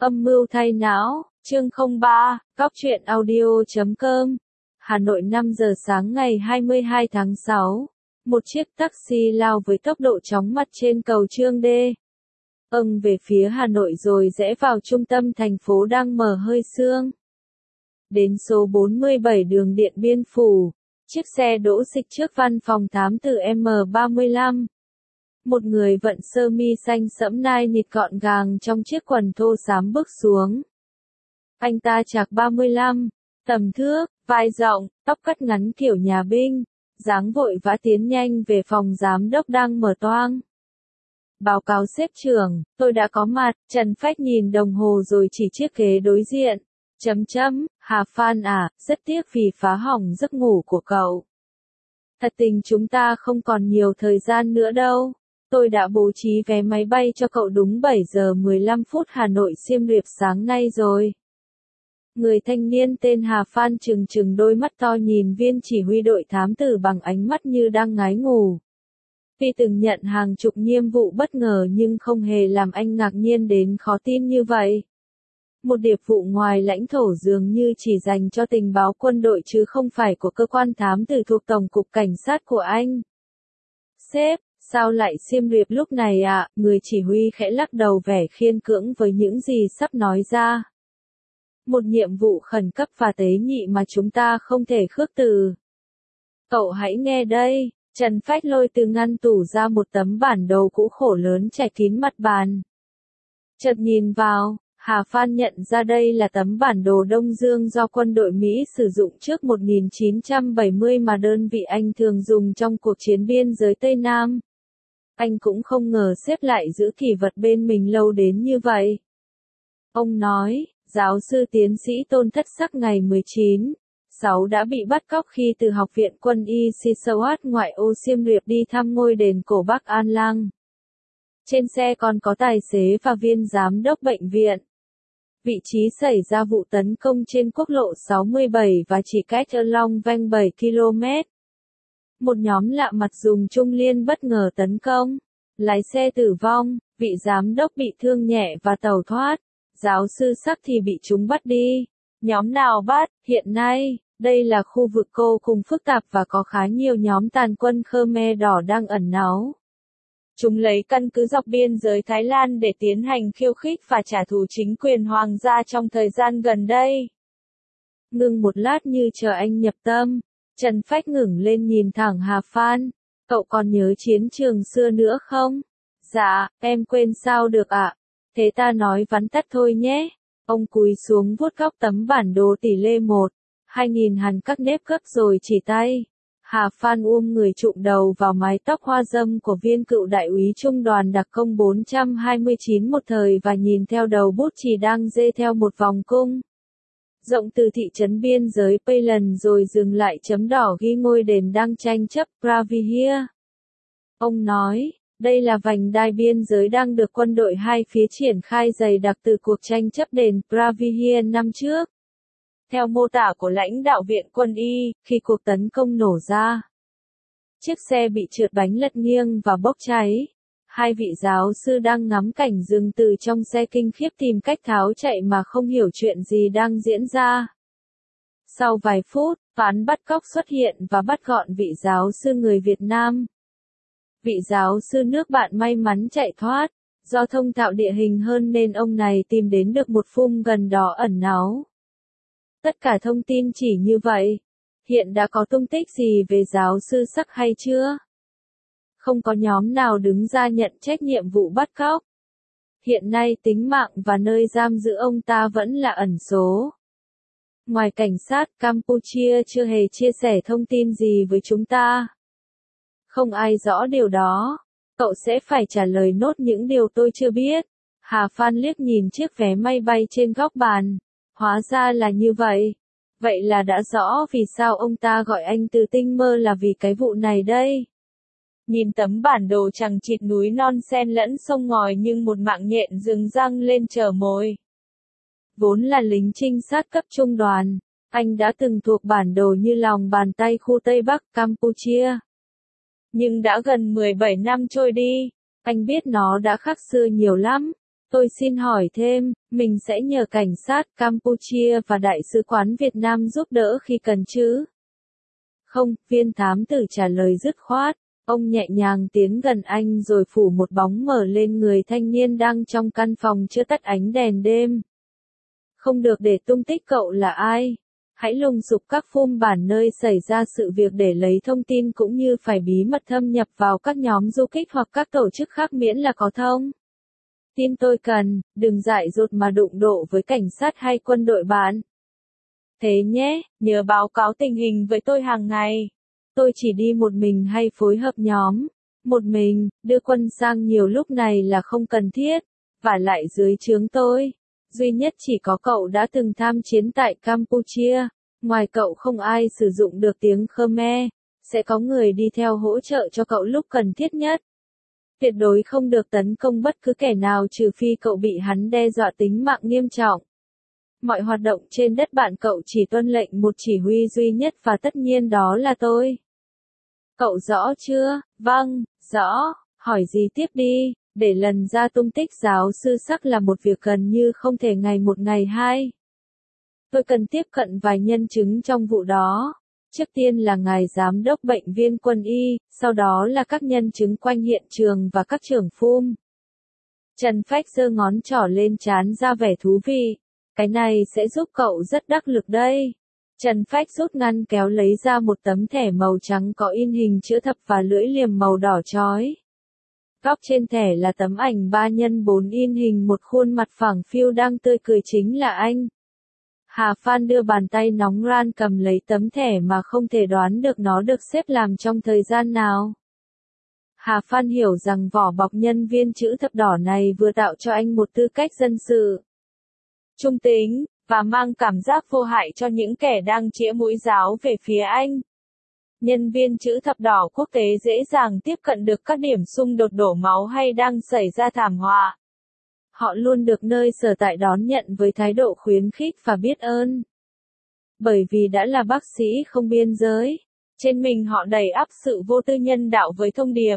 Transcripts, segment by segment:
Âm mưu thay não, chương 03, Cóc truyện audio.com. Hà Nội 5 giờ sáng ngày 22 tháng 6. Một chiếc taxi lao với tốc độ chóng mặt trên cầu Chương Đê. Về phía Hà Nội rồi rẽ vào trung tâm thành phố đang mờ hơi sương. Đến số 47 đường Điện Biên Phủ, chiếc xe đỗ xịch trước văn phòng thám tử M35. Một người vận sơ mi xanh sẫm nai nịt gọn gàng trong chiếc quần thô xám bước xuống. Anh ta chạc 35, tầm thước, vai rộng, tóc cắt ngắn kiểu nhà binh, dáng vội vã tiến nhanh về phòng giám đốc đang mở toang. Báo cáo sếp trưởng, tôi đã có mặt. Trần Phách nhìn đồng hồ rồi chỉ chiếc ghế đối diện. Hà Phan à, rất tiếc vì phá hỏng giấc ngủ của cậu. Thật tình chúng ta không còn nhiều thời gian nữa đâu. Tôi đã bố trí vé máy bay cho cậu đúng 7 giờ 15 phút Hà Nội Siem Reap sáng nay rồi. Người thanh niên tên Hà Phan trừng đôi mắt to nhìn viên chỉ huy đội thám tử bằng ánh mắt như đang ngái ngủ. Tuy từng nhận hàng chục nhiệm vụ bất ngờ nhưng không hề làm anh ngạc nhiên đến khó tin như vậy. Một điệp vụ ngoài lãnh thổ dường như chỉ dành cho tình báo quân đội chứ không phải của cơ quan thám tử thuộc Tổng cục Cảnh sát của anh. Sếp, sao lại Siem Reap lúc này ạ? Người chỉ huy khẽ lắc đầu vẻ khiên cưỡng với những gì sắp nói ra. Một nhiệm vụ khẩn cấp và tế nhị mà chúng ta không thể khước từ. Cậu hãy nghe đây. Trần Phách lôi từ ngăn tủ ra một tấm bản đồ cũ khổ lớn trải kín mặt bàn. Chợt nhìn vào, Hà Phan nhận ra đây là tấm bản đồ Đông Dương do quân đội Mỹ sử dụng trước 1970 mà đơn vị anh thường dùng trong cuộc chiến biên giới Tây Nam. Anh cũng không ngờ xếp lại giữ kỷ vật bên mình lâu đến như vậy. Ông nói, giáo sư tiến sĩ Tôn Thất Sắc ngày 19/6 đã bị bắt cóc khi từ Học viện Quân y Sisawat ngoại ô Siem Reap đi thăm ngôi đền cổ Bắc An Lăng. Trên xe còn có tài xế và viên giám đốc bệnh viện. Vị trí xảy ra vụ tấn công trên quốc lộ 67 và chỉ cách Long Vanh 7 km. Một nhóm lạ mặt dùng Trung Liên bất ngờ tấn công. Lái xe tử vong, vị giám đốc bị thương nhẹ và tẩu thoát. Giáo sư Sắc thì bị chúng bắt đi. Nhóm nào bắt? Hiện nay, đây là khu vực vô cùng phức tạp và có khá nhiều nhóm tàn quân Khmer Đỏ đang ẩn náu. Chúng lấy căn cứ dọc biên giới Thái Lan để tiến hành khiêu khích và trả thù chính quyền hoàng gia trong thời gian gần đây. Ngừng một lát như chờ anh nhập tâm, Trần Phách ngẩng lên nhìn thẳng Hà Phan. Cậu còn nhớ chiến trường xưa nữa không? Dạ, em quên sao được ạ. Thế ta nói vắn tắt thôi nhé. Ông cúi xuống vuốt góc tấm bản đồ tỷ lệ 1/2000 hằn các nếp gấp rồi chỉ tay. Hà Phan người chụm đầu vào mái tóc hoa râm của viên cựu đại úy trung đoàn đặc công 429 một thời và nhìn theo đầu bút chì đang dê theo một vòng cung rộng từ thị trấn biên giới Payland rồi dừng lại chấm đỏ ghi ngôi đền đang tranh chấp Pravihia. Ông nói, đây là vành đai biên giới đang được quân đội hai phía triển khai dày đặc từ cuộc tranh chấp đền Pravihia năm trước. Theo mô tả của lãnh đạo viện quân y, khi cuộc tấn công nổ ra, chiếc xe bị trượt bánh lật nghiêng và bốc cháy. Hai vị giáo sư đang ngắm cảnh dừng từ trong xe kinh khiếp tìm cách tháo chạy mà không hiểu chuyện gì đang diễn ra. Sau vài phút, toán bắt cóc xuất hiện và bắt gọn vị giáo sư người Việt Nam. Vị giáo sư nước bạn may mắn chạy thoát, do thông thạo địa hình hơn nên ông này tìm đến được một phum gần đó ẩn náu. Tất cả thông tin chỉ như vậy. Hiện đã có tung tích gì về giáo sư Sắc hay chưa? Không có nhóm nào đứng ra nhận trách nhiệm vụ bắt cóc. Hiện nay tính mạng và nơi giam giữ ông ta vẫn là ẩn số. Ngoài cảnh sát Campuchia chưa hề chia sẻ thông tin gì với chúng ta. Không ai rõ điều đó. Cậu sẽ phải trả lời nốt những điều tôi chưa biết. Hà Phan liếc nhìn chiếc vé máy bay trên góc bàn. Hóa ra là như vậy. Vậy là đã rõ vì sao ông ta gọi anh từ tinh mơ là vì cái vụ này đây. Nhìn tấm bản đồ chằng chịt núi non xen lẫn sông ngòi nhưng một mạng nhện rừng răng lên chờ mồi. Vốn là lính trinh sát cấp trung đoàn, anh đã từng thuộc bản đồ như lòng bàn tay khu Tây Bắc Campuchia. Nhưng đã gần 17 năm trôi đi, anh biết nó đã khác xưa nhiều lắm. Tôi xin hỏi thêm, mình sẽ nhờ cảnh sát Campuchia và Đại sứ quán Việt Nam giúp đỡ khi cần chứ? Không, viên thám tử trả lời dứt khoát. Ông nhẹ nhàng tiến gần anh rồi phủ một bóng mờ lên người thanh niên đang trong căn phòng chưa tắt ánh đèn đêm. Không được để tung tích cậu là ai. Hãy lùng sục các phum bản nơi xảy ra sự việc để lấy thông tin cũng như phải bí mật thâm nhập vào các nhóm du kích hoặc các tổ chức khác miễn là có thông tin tôi cần, đừng dại dột mà đụng độ với cảnh sát hay quân đội bạn. Thế nhé, nhớ báo cáo tình hình với tôi hàng ngày. Tôi chỉ đi một mình hay phối hợp nhóm? Một mình, đưa quân sang nhiều lúc này là không cần thiết. Vả lại dưới trướng tôi, duy nhất chỉ có cậu đã từng tham chiến tại Campuchia. Ngoài cậu không ai sử dụng được tiếng Khmer. Sẽ có người đi theo hỗ trợ cho cậu lúc cần thiết nhất. Tuyệt đối không được tấn công bất cứ kẻ nào trừ phi cậu bị hắn đe dọa tính mạng nghiêm trọng. Mọi hoạt động trên đất bạn cậu chỉ tuân lệnh một chỉ huy duy nhất và tất nhiên đó là tôi. Cậu rõ chưa? Vâng, rõ. Hỏi gì tiếp đi. Để lần ra tung tích giáo sư Sắc là một việc gần như không thể ngày một ngày hai. Tôi cần tiếp cận vài nhân chứng trong vụ đó. Trước tiên là ngài giám đốc bệnh viên quân y, sau đó là các nhân chứng quanh hiện trường và các trưởng phum. Trần Phách giơ ngón trỏ lên trán ra vẻ thú vị. Cái này sẽ giúp cậu rất đắc lực đây. Trần Phách rút ngăn kéo lấy ra một tấm thẻ màu trắng có in hình chữ thập và lưỡi liềm màu đỏ chói. Góc trên thẻ là tấm ảnh 3x4 in hình một khuôn mặt phẳng phiu đang tươi cười chính là anh. Hà Phan đưa bàn tay nóng ran cầm lấy tấm thẻ mà không thể đoán được nó được xếp làm trong thời gian nào. Hà Phan hiểu rằng vỏ bọc nhân viên chữ thập đỏ này vừa tạo cho anh một tư cách dân sự trung tính, và mang cảm giác vô hại cho những kẻ đang chĩa mũi giáo về phía anh. Nhân viên chữ thập đỏ quốc tế dễ dàng tiếp cận được các điểm xung đột đổ máu hay đang xảy ra thảm họa. Họ luôn được nơi sở tại đón nhận với thái độ khuyến khích và biết ơn. Bởi vì đã là bác sĩ không biên giới, trên mình họ đầy ắp sự vô tư nhân đạo với thông điệp.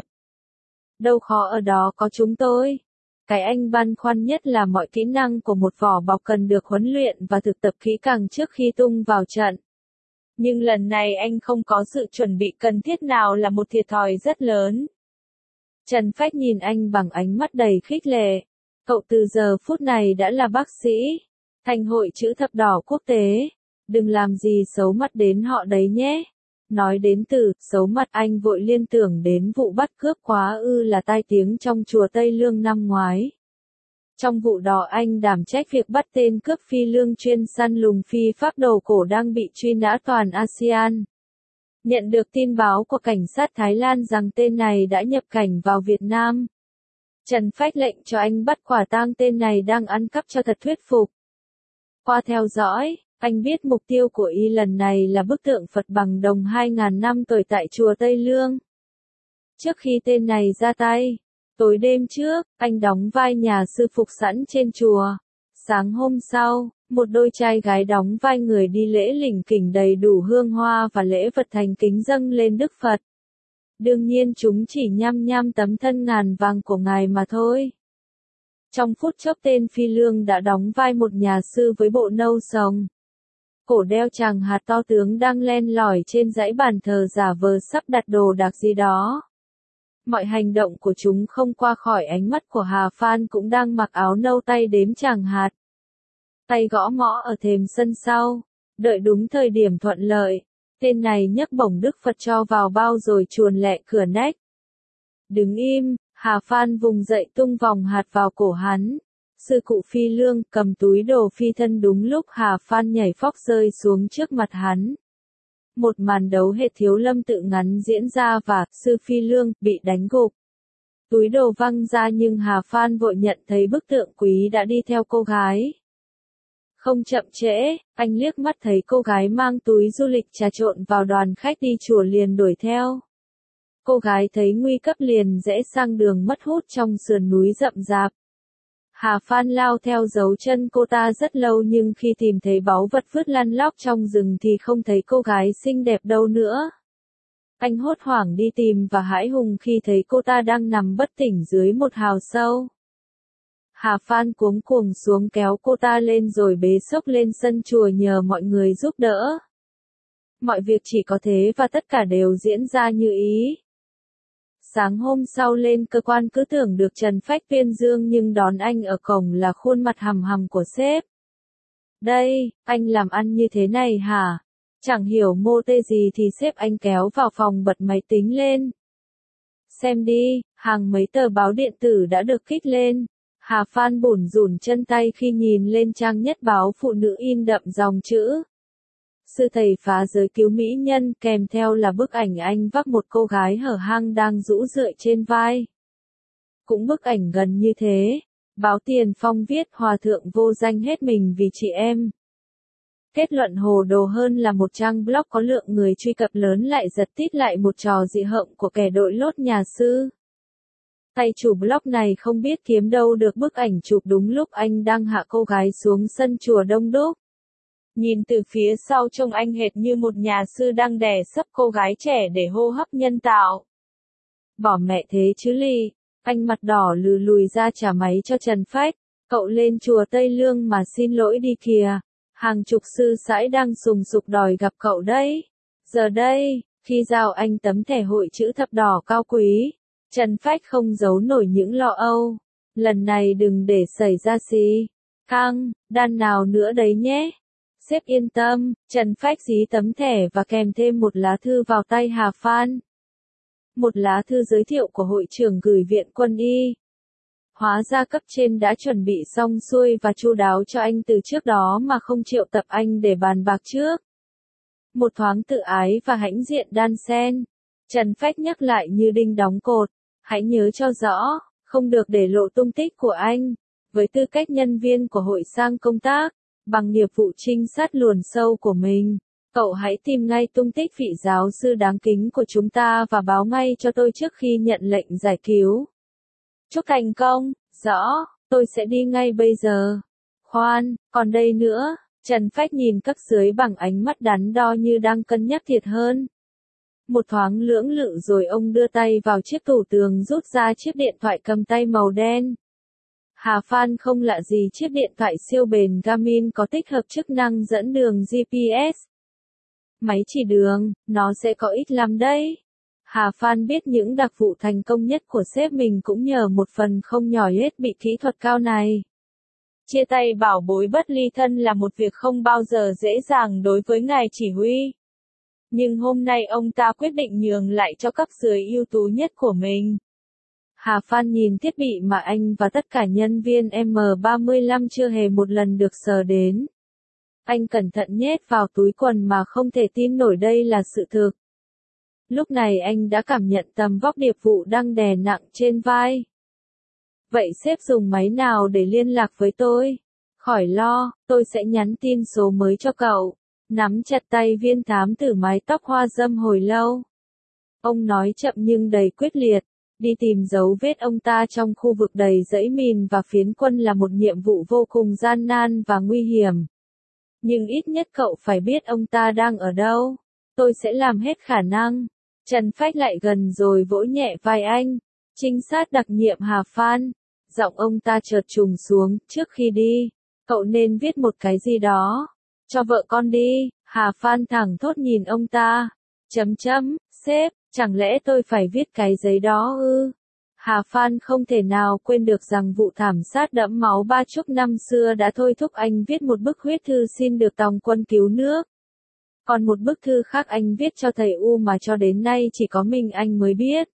Đâu khó ở đó có chúng tôi. Cái anh băn khoăn nhất là mọi kỹ năng của một vỏ bọc cần được huấn luyện và thực tập kỹ càng trước khi tung vào trận. Nhưng lần này anh không có sự chuẩn bị cần thiết nào là một thiệt thòi rất lớn. Trần Phách nhìn anh bằng ánh mắt đầy khích lệ. Cậu từ giờ phút này đã là bác sĩ. Thành hội chữ thập đỏ quốc tế. Đừng làm gì xấu mặt đến họ đấy nhé. Nói đến từ xấu mặt anh vội liên tưởng đến vụ bắt cướp quá ư là tai tiếng trong chùa Tây Lương năm ngoái. Trong vụ đó anh đảm trách việc bắt tên cướp phi lương chuyên săn lùng phi pháp đầu cổ đang bị truy nã toàn ASEAN. Nhận được tin báo của cảnh sát Thái Lan rằng tên này đã nhập cảnh vào Việt Nam. Trần Phách lệnh cho anh bắt quả tang tên này đang ăn cắp cho thật thuyết phục. Qua theo dõi, anh biết mục tiêu của y lần này là bức tượng Phật bằng đồng 2.000 năm tuổi tại chùa Tây Lương. Trước khi tên này ra tay, tối đêm trước, anh đóng vai nhà sư phục sẵn trên chùa. Sáng hôm sau, một đôi trai gái đóng vai người đi lễ lỉnh kỉnh đầy đủ hương hoa và lễ vật thành kính dâng lên Đức Phật. Đương nhiên chúng chỉ nhăm nhăm tấm thân ngàn vàng của ngài mà thôi. Trong phút chốc tên phi lương đã đóng vai một nhà sư với bộ nâu sồng. Cổ đeo chàng hạt to tướng đang len lỏi trên dãy bàn thờ giả vờ sắp đặt đồ đạc gì đó. Mọi hành động của chúng không qua khỏi ánh mắt của Hà Phan cũng đang mặc áo nâu tay đếm chàng hạt. Tay gõ mõ ở thềm sân sau. Đợi đúng thời điểm thuận lợi, tên này nhấc bổng Đức Phật cho vào bao rồi chuồn lẹ cửa nách. Đứng im, Hà Phan vùng dậy tung vòng hạt vào cổ hắn. Sư cụ phi lương cầm túi đồ phi thân đúng lúc Hà Phan nhảy phóc rơi xuống trước mặt hắn. Một màn đấu hệt Thiếu Lâm tự ngắn diễn ra và sư phi lương bị đánh gục. Túi đồ văng ra nhưng Hà Phan vội nhận thấy bức tượng quý đã đi theo cô gái. Không chậm trễ, anh liếc mắt thấy cô gái mang túi du lịch trà trộn vào đoàn khách đi chùa liền đuổi theo. Cô gái thấy nguy cấp liền rẽ sang đường mất hút trong sườn núi rậm rạp. Hà Phan lao theo dấu chân cô ta rất lâu nhưng khi tìm thấy báu vật vứt lăn lóc trong rừng thì không thấy cô gái xinh đẹp đâu nữa. Anh hốt hoảng đi tìm và hãi hùng khi thấy cô ta đang nằm bất tỉnh dưới một hào sâu. Hà Phan cuống cuồng xuống kéo cô ta lên rồi bế xốc lên sân chùa nhờ mọi người giúp đỡ. Mọi việc chỉ có thế và tất cả đều diễn ra như ý. Sáng hôm sau lên cơ quan cứ tưởng được Trần Phách tuyên dương nhưng đón anh ở cổng là khuôn mặt hầm hầm của sếp. Đây, anh làm ăn như thế này hả? Chẳng hiểu mô tê gì thì sếp anh kéo vào phòng bật máy tính lên. Xem đi, hàng mấy tờ báo điện tử đã được kích lên. Hà Phan bủn rủn chân tay khi nhìn lên trang nhất báo phụ nữ in đậm dòng chữ. Sư thầy phá giới cứu mỹ nhân, kèm theo là bức ảnh anh vác một cô gái hở hang đang rũ rượi trên vai. Cũng bức ảnh gần như thế. Báo Tiền Phong viết hòa thượng vô danh hết mình vì chị em. Kết luận hồ đồ hơn là một trang blog có lượng người truy cập lớn lại giật tít lại một trò dị hợm của kẻ đội lốt nhà sư. Tay chủ blog này không biết kiếm đâu được bức ảnh chụp đúng lúc anh đang hạ cô gái xuống sân chùa đông đúc. Nhìn từ phía sau trông anh hệt như một nhà sư đang đè sấp cô gái trẻ để hô hấp nhân tạo. Bỏ mẹ thế chứ lì, anh mặt đỏ lừ lùi ra trả máy cho Trần Phách, cậu lên chùa Tây Lương mà xin lỗi đi kìa, hàng chục sư sãi đang sùng sục đòi gặp cậu đấy. Giờ đây, khi giao anh tấm thẻ hội chữ thập đỏ cao quý, Trần Phách không giấu nổi những lo âu, lần này đừng để xảy ra xì căng, đan nào nữa đấy nhé. Sếp yên tâm, Trần Phách dí tấm thẻ và kèm thêm một lá thư vào tay Hà Phan. Một lá thư giới thiệu của hội trưởng gửi viện quân y. Hóa ra cấp trên đã chuẩn bị xong xuôi và chu đáo cho anh từ trước đó mà không triệu tập anh để bàn bạc trước. Một thoáng tự ái và hãnh diện đan xen. Trần Phách nhắc lại như đinh đóng cột. Hãy nhớ cho rõ, không được để lộ tung tích của anh. Với tư cách nhân viên của hội sang công tác, bằng nghiệp vụ trinh sát luồn sâu của mình, cậu hãy tìm ngay tung tích vị giáo sư đáng kính của chúng ta và báo ngay cho tôi trước khi nhận lệnh giải cứu. Chúc thành công, rõ, tôi sẽ đi ngay bây giờ. Khoan, còn đây nữa, Trần Phách nhìn cấp dưới bằng ánh mắt đắn đo như đang cân nhắc thiệt hơn. Một thoáng lưỡng lự rồi ông đưa tay vào chiếc tủ tường rút ra chiếc điện thoại cầm tay màu đen. Hà Phan không lạ gì chiếc điện thoại siêu bền Garmin có tích hợp chức năng dẫn đường GPS. Máy chỉ đường, nó sẽ có ích lắm đấy. Hà Phan biết những đặc vụ thành công nhất của sếp mình cũng nhờ một phần không nhỏ hết bị kỹ thuật cao này. Chia tay bảo bối bất ly thân là một việc không bao giờ dễ dàng đối với ngài chỉ huy. Nhưng hôm nay ông ta quyết định nhường lại cho cấp dưới ưu tú nhất của mình. Hà Phan nhìn thiết bị mà anh và tất cả nhân viên M35 chưa hề một lần được sờ đến. Anh cẩn thận nhét vào túi quần mà không thể tin nổi đây là sự thực. Lúc này anh đã cảm nhận tầm vóc điệp vụ đang đè nặng trên vai. Vậy sếp dùng máy nào để liên lạc với tôi? Khỏi lo, tôi sẽ nhắn tin số mới cho cậu. Nắm chặt tay viên thám tử mái tóc hoa dâm hồi lâu. Ông nói chậm nhưng đầy quyết liệt. Đi tìm dấu vết ông ta trong khu vực đầy dãy mìn và phiến quân là một nhiệm vụ vô cùng gian nan và nguy hiểm. Nhưng ít nhất cậu phải biết ông ta đang ở đâu. Tôi sẽ làm hết khả năng. Trần Phách lại gần rồi vỗ nhẹ vai anh. Trinh sát đặc nhiệm Hà Phan. Giọng ông ta chợt trùng xuống, trước khi đi, cậu nên viết một cái gì đó. Cho vợ con đi, Hà Phan thẳng thốt nhìn ông ta. Sếp, chẳng lẽ tôi phải viết cái giấy đó ư? Hà Phan không thể nào quên được rằng vụ thảm sát đẫm máu Ba Chúc năm xưa đã thôi thúc anh viết một bức huyết thư xin được tòng quân cứu nước. Còn một bức thư khác anh viết cho thầy U mà cho đến nay chỉ có mình anh mới biết.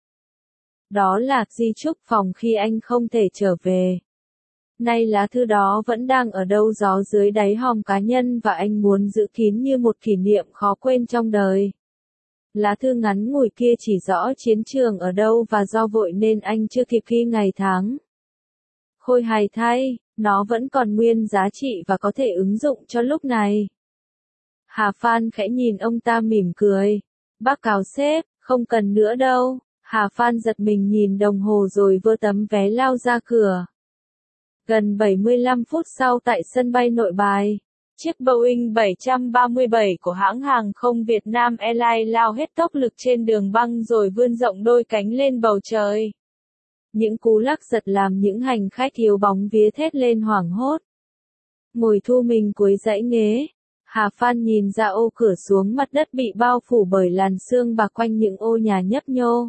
Đó là di chúc phòng khi anh không thể trở về. Nay lá thư đó vẫn đang ở đâu gió dưới đáy hòm cá nhân và anh muốn giữ kín như một kỷ niệm khó quên trong đời. Lá thư ngắn ngủi kia chỉ rõ chiến trường ở đâu và do vội nên anh chưa kịp ghi ngày tháng. Khôi hài thay, nó vẫn còn nguyên giá trị và có thể ứng dụng cho lúc này. Hà Phan khẽ nhìn ông ta mỉm cười. Bác cáo sếp, không cần nữa đâu. Hà Phan giật mình nhìn đồng hồ rồi vơ tấm vé lao ra cửa. Gần 75 phút sau tại sân bay Nội Bài, chiếc Boeing 737 của hãng hàng không Việt Nam Airlines lao hết tốc lực trên đường băng rồi vươn rộng đôi cánh lên bầu trời. Những cú lắc giật làm những hành khách thiếu bóng vía thét lên hoảng hốt. Ngồi thu mình cuối dãy ghế. Hà Phan nhìn ra ô cửa xuống mặt đất bị bao phủ bởi làn sương bạc quanh những ô nhà nhấp nhô.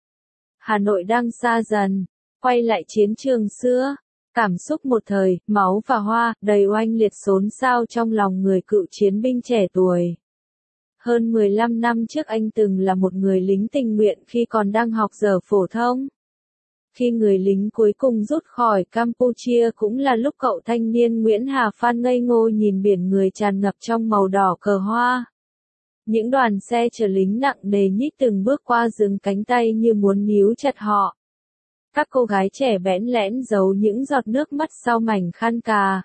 Hà Nội đang xa dần, quay lại chiến trường xưa. Cảm xúc một thời, máu và hoa, đầy oanh liệt xốn xao trong lòng người cựu chiến binh trẻ tuổi. Hơn 15 năm trước anh từng là một người lính tình nguyện khi còn đang học giờ phổ thông. Khi người lính cuối cùng rút khỏi Campuchia cũng là lúc cậu thanh niên Nguyễn Hà Phan ngây ngô nhìn biển người tràn ngập trong màu đỏ cờ hoa. Những đoàn xe chở lính nặng nề nhích từng bước qua rừng cánh tay như muốn níu chặt họ. Các cô gái trẻ bẽn lẽn giấu những giọt nước mắt sau mảnh khăn cà.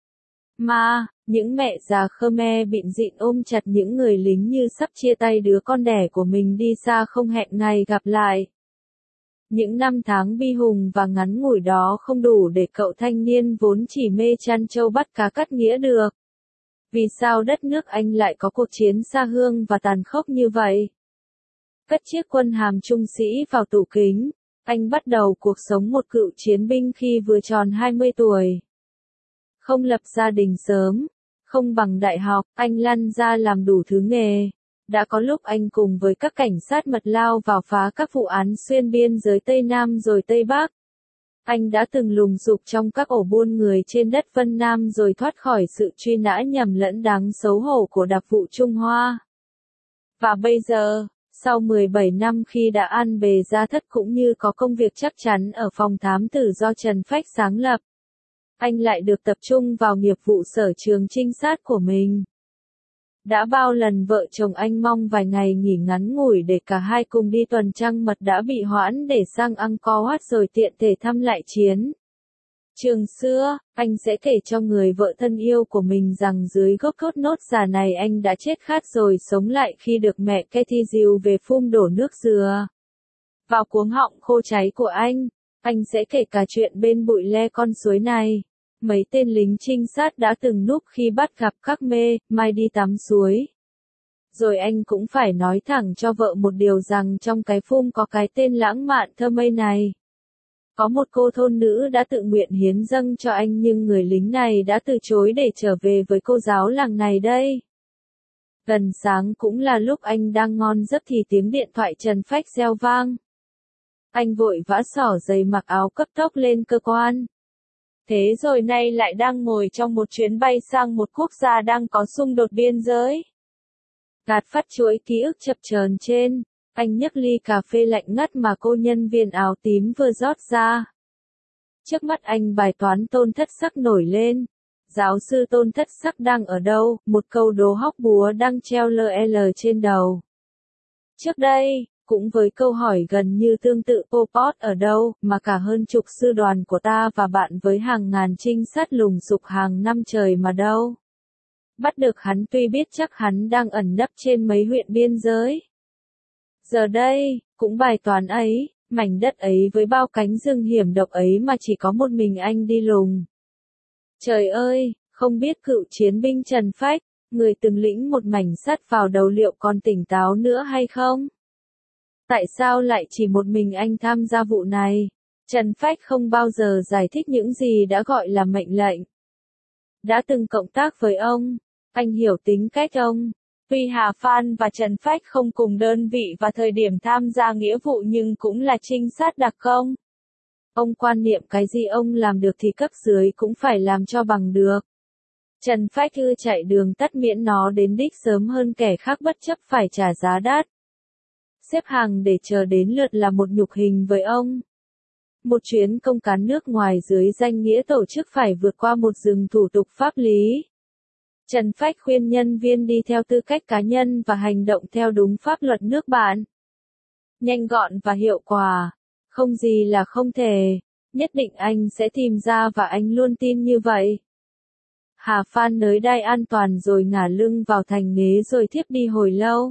Mà, những mẹ già Khmer bịn rịn ôm chặt những người lính như sắp chia tay đứa con đẻ của mình đi xa không hẹn ngày gặp lại. Những năm tháng bi hùng và ngắn ngủi đó không đủ để cậu thanh niên vốn chỉ mê chăn trâu bắt cá cắt nghĩa được. Vì sao đất nước anh lại có cuộc chiến xa hương và tàn khốc như vậy? Cất chiếc quân hàm trung sĩ vào tủ kính, anh bắt đầu cuộc sống một cựu chiến binh khi vừa tròn 20 tuổi. Không lập gia đình sớm, không bằng đại học, anh lăn ra làm đủ thứ nghề. Đã có lúc anh cùng với các cảnh sát mật lao vào phá các vụ án xuyên biên giới Tây Nam rồi Tây Bắc. Anh đã từng lùng sục trong các ổ buôn người trên đất Vân Nam rồi thoát khỏi sự truy nã nhầm lẫn đáng xấu hổ của đặc vụ Trung Hoa. Và bây giờ, sau 17 năm khi đã ăn bề gia thất cũng như có công việc chắc chắn ở phòng thám tử do Trần Phách sáng lập, anh lại được tập trung vào nghiệp vụ sở trường trinh sát của mình. Đã bao lần vợ chồng anh mong vài ngày nghỉ ngắn ngủi để cả hai cùng đi tuần trăng mật đã bị hoãn để sang Angkor Wat rồi tiện thể thăm lại chiến trường xưa. Anh sẽ kể cho người vợ thân yêu của mình rằng dưới gốc thốt nốt già này anh đã chết khát rồi sống lại khi được mẹ Kathy dìu về phum đổ nước dừa vào cuống họng khô cháy của anh. Anh sẽ kể cả chuyện bên bụi le con suối này. Mấy tên lính trinh sát đã từng núp khi bắt gặp Khmer Mai đi tắm suối. Rồi anh cũng phải nói thẳng cho vợ một điều rằng trong cái phum có cái tên lãng mạn thơ mây này. Có một cô thôn nữ đã tự nguyện hiến dâng cho anh nhưng người lính này đã từ chối để trở về với cô giáo làng này đây. Gần sáng cũng là lúc anh đang ngon giấc thì tiếng điện thoại Trần Phách reo vang. Anh vội vã xỏ giày mặc áo cấp tốc lên cơ quan. Thế rồi nay lại đang ngồi trong một chuyến bay sang một quốc gia đang có xung đột biên giới. Gạt phát chuỗi ký ức chập chờn trên, anh nhấc ly cà phê lạnh ngắt mà cô nhân viên áo tím vừa rót ra. Trước mắt anh bài toán Tôn Thất Sắc nổi lên. Giáo sư Tôn Thất Sắc đang ở đâu? Một câu đố hóc búa đang treo LL trên đầu. Trước đây, cũng với câu hỏi gần như tương tự Pol Pot ở đâu, mà cả hơn chục sư đoàn của ta và bạn với hàng ngàn trinh sát lùng sục hàng năm trời mà đâu. Bắt được hắn tuy biết chắc hắn đang ẩn nấp trên mấy huyện biên giới. Giờ đây, cũng bài toán ấy, mảnh đất ấy với bao cánh rừng hiểm độc ấy mà chỉ có một mình anh đi lùng. Trời ơi, không biết cựu chiến binh Trần Phách, người từng lĩnh một mảnh sắt vào đầu liệu còn tỉnh táo nữa hay không? Tại sao lại chỉ một mình anh tham gia vụ này? Trần Phách không bao giờ giải thích những gì đã gọi là mệnh lệnh. Đã từng cộng tác với ông, anh hiểu tính cách ông. Tuy Hà Phan và Trần Phách không cùng đơn vị và thời điểm tham gia nghĩa vụ nhưng cũng là trinh sát đặc công. Ông quan niệm cái gì ông làm được thì cấp dưới cũng phải làm cho bằng được. Trần Phách ưa chạy đường tắt miễn nó đến đích sớm hơn kẻ khác bất chấp phải trả giá đắt. Xếp hàng để chờ đến lượt là một nhục hình với ông. Một chuyến công cán nước ngoài dưới danh nghĩa tổ chức phải vượt qua một rừng thủ tục pháp lý. Trần Phách khuyên nhân viên đi theo tư cách cá nhân và hành động theo đúng pháp luật nước bạn. Nhanh gọn và hiệu quả. Không gì là không thể. Nhất định anh sẽ tìm ra và anh luôn tin như vậy. Hà Phan nới đai an toàn rồi ngả lưng vào thành ghế rồi thiếp đi hồi lâu.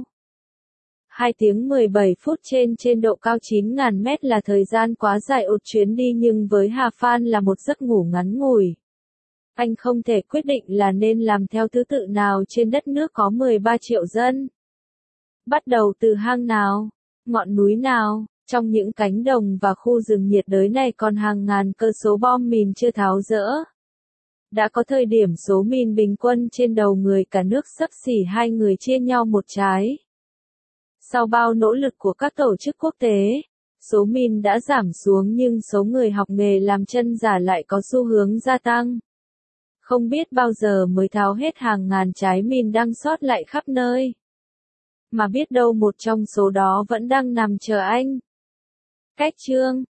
2 tiếng 17 phút trên độ cao 9.000 mét là thời gian quá dài một chuyến đi nhưng với Hà Phan là một giấc ngủ ngắn ngủi. Anh không thể quyết định là nên làm theo thứ tự nào trên đất nước có 13 triệu dân. Bắt đầu từ hang nào, ngọn núi nào, Trong những cánh đồng và khu rừng nhiệt đới này còn hàng ngàn cơ số bom mìn chưa tháo dỡ. Đã có thời điểm số mìn bình quân trên đầu người cả nước xấp xỉ 2 người chia nhau một trái. Sau bao nỗ lực của các tổ chức quốc tế, số mìn đã giảm xuống nhưng số người học nghề làm chân giả lại có xu hướng gia tăng. Không biết bao giờ mới tháo hết hàng ngàn trái mìn đang sót lại khắp nơi. Mà biết đâu một trong số đó vẫn đang nằm chờ anh. Cách chương